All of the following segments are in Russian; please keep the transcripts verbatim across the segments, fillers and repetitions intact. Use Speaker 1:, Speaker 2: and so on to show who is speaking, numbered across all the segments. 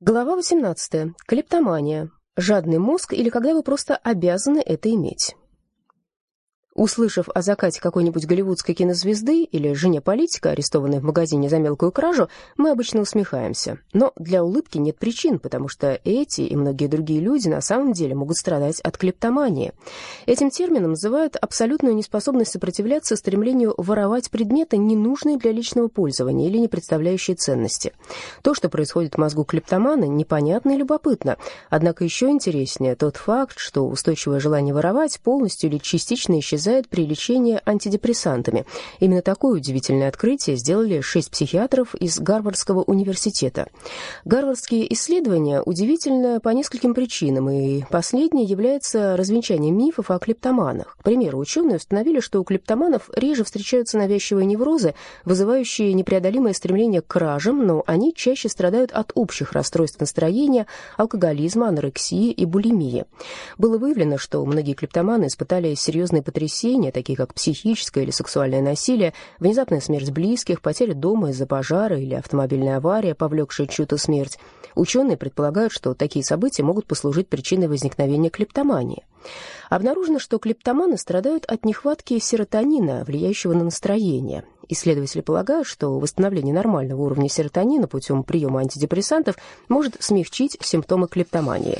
Speaker 1: Глава восемнадцатая. Клептомания. Жадный мозг или когда вы просто обязаны это иметь. Услышав о закате какой-нибудь голливудской кинозвезды или жене политика, арестованной в магазине за мелкую кражу, мы обычно усмехаемся. Но для улыбки нет причин, потому что эти и многие другие люди на самом деле могут страдать от клептомании. Этим термином называют абсолютную неспособность сопротивляться стремлению воровать предметы, ненужные для личного пользования или не представляющие ценности. То, что происходит в мозгу клептомана, непонятно и любопытно. Однако еще интереснее тот факт, что устойчивое желание воровать полностью или частично исчезает при лечении антидепрессантами. Именно такое удивительное открытие сделали шесть психиатров из Гарвардского университета. Гарвардские исследования удивительны по нескольким причинам, и последнее является развенчанием мифов о клептоманах. К примеру, ученые установили, что у клептоманов реже встречаются навязчивые неврозы, вызывающие непреодолимое стремление к кражам, но они чаще страдают от общих расстройств настроения, алкоголизма, анорексии и булимии. Было выявлено, что многие клептоманы испытали серьезные потрясения, такие как психическое или сексуальное насилие, внезапная смерть близких, потеря дома из-за пожара или автомобильная авария, повлекшая чью-то смерть. Ученые предполагают, что такие события могут послужить причиной возникновения клептомании. Обнаружено, что клептоманы страдают от нехватки серотонина, влияющего на настроение. Исследователи полагают, что восстановление нормального уровня серотонина путем приема антидепрессантов может смягчить симптомы клептомании.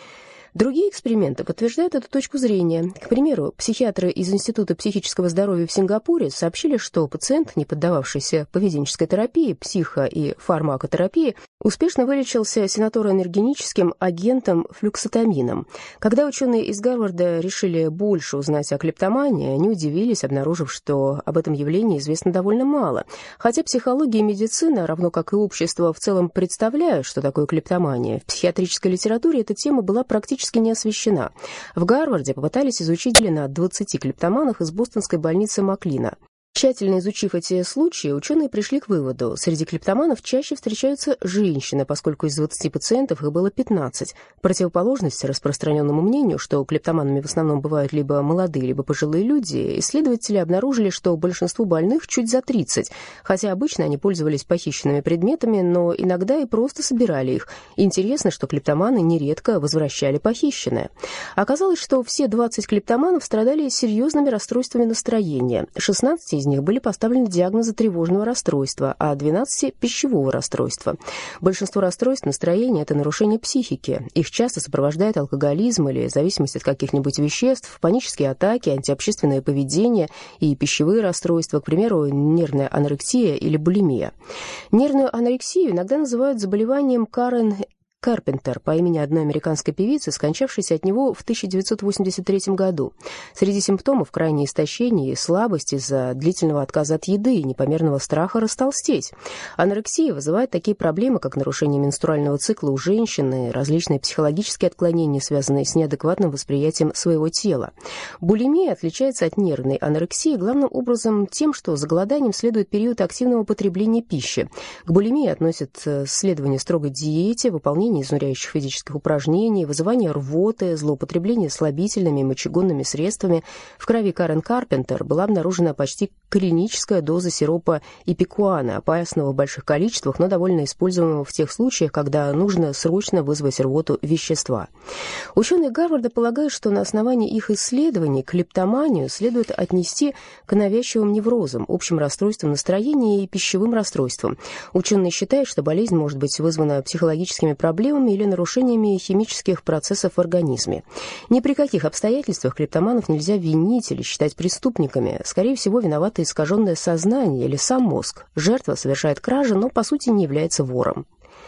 Speaker 1: Другие эксперименты подтверждают эту точку зрения. К примеру, психиатры из Института психического здоровья в Сингапуре сообщили, что пациент, не поддававшийся поведенческой терапии, психо- и фармакотерапии, успешно вылечился сенатороэнергетическим агентом флюксетамином. Когда ученые из Гарварда решили больше узнать о клептомании, они удивились, обнаружив, что об этом явлении известно довольно мало. Хотя психология и медицина, равно как и общество в целом, представляют, что такое клептомания, в психиатрической литературе эта тема была практически не освещена. В Гарварде попытались изучить на двадцати клептоманах из бостонской больницы Маклина. Тщательно изучив эти случаи, ученые пришли к выводу: среди клептоманов чаще встречаются женщины, поскольку из двадцати пациентов их было пятнадцать. Противоположность распространенному мнению, что клептоманами в основном бывают либо молодые, либо пожилые люди, исследователи обнаружили, что большинству больных чуть за тридцать, хотя обычно они пользовались похищенными предметами, но иногда и просто собирали их. Интересно, что клептоманы нередко возвращали похищенное. Оказалось, что все двадцать клептоманов страдали серьезными расстройствами настроения. шестнадцать из них были поставлены диагнозы тревожного расстройства, а двенадцати – пищевого расстройства. Большинство расстройств настроения – это нарушение психики. Их часто сопровождает алкоголизм или зависимость от каких-нибудь веществ, панические атаки, антиобщественное поведение и пищевые расстройства, к примеру, нервная анорексия или булимия. Нервную анорексию иногда называют заболеванием Карен Карпентер по имени одной американской певицы, скончавшейся от него в тысяча девятьсот восемьдесят третьем году. Среди симптомов крайнее истощение и слабость из-за длительного отказа от еды и непомерного страха растолстеть. Анорексия вызывает такие проблемы, как нарушение менструального цикла у женщины, различные психологические отклонения, связанные с неадекватным восприятием своего тела. Булимия отличается от нервной анорексии главным образом тем, что за голоданием следует период активного потребления пищи. К булимии относят следование строгой диете, выполнение изнуряющих физических упражнений, вызывание рвоты, злоупотребление слабительными и мочегонными средствами. В крови Карен Карпентер была обнаружена почти клиническая доза сиропа ипикуана, опасного в больших количествах, но довольно используемого в тех случаях, когда нужно срочно вызвать рвоту вещества. Ученые Гарварда полагают, что на основании их исследований клептоманию следует отнести к навязчивым неврозам, общим расстройствам настроения и пищевым расстройствам. Ученые считают, что болезнь может быть вызвана психологическими проблемами или нарушениями химических процессов в организме. Ни при каких обстоятельствах клептоманов нельзя винить или считать преступниками. Скорее всего, виновато искаженное сознание или сам мозг. Жертва совершает кражи, но по сути не является вором.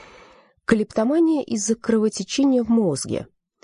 Speaker 1: Клептомания из-за кровотечения в мозге.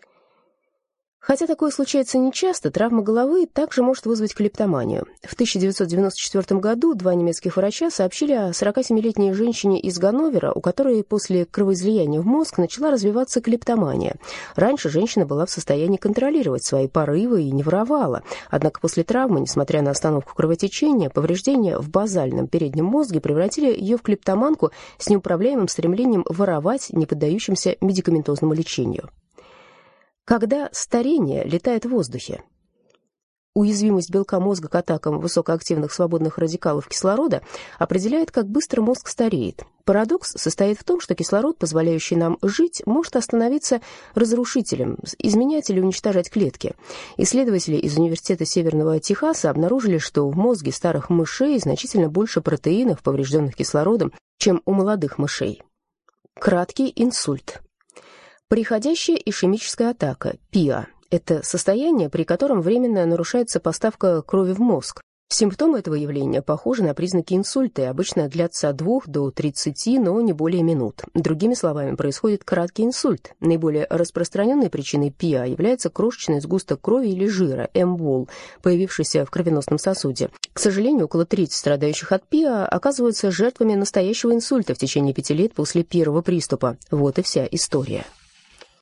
Speaker 1: Хотя такое случается нечасто, травма головы также может вызвать клептоманию. В тысяча девятьсот девяносто четвёртом году два немецких врача сообщили о сорокасемилетней женщине из Ганновера, у которой после кровоизлияния в мозг начала развиваться клептомания. Раньше женщина была в состоянии контролировать свои порывы и не воровала. Однако после травмы, несмотря на остановку кровотечения, повреждения в базальном переднем мозге превратили ее в клептоманку с неуправляемым стремлением воровать, не поддающимся медикаментозному лечению. Когда старение летает в воздухе. Уязвимость белка мозга к атакам высокоактивных свободных радикалов кислорода определяет, как быстро мозг стареет. Парадокс состоит в том, что кислород, позволяющий нам жить, может становиться разрушителем, изменять или уничтожать клетки. Исследователи из Университета Северного Техаса обнаружили, что в мозге старых мышей значительно больше протеинов, поврежденных кислородом, чем у молодых мышей. Краткий инсульт. Приходящая ишемическая атака, ПИА. Это состояние, при котором временно нарушается поставка крови в мозг. Симптомы этого явления похожи на признаки инсульта и обычно длятся от двух до тридцати, но не более минут. Другими словами, происходит краткий инсульт. Наиболее распространенной причиной ПИА является крошечный сгусток крови или жира, эмбол, появившийся в кровеносном сосуде. К сожалению, около трети страдающих от ПИА оказываются жертвами настоящего инсульта в течение пяти лет после первого приступа. Вот и вся история.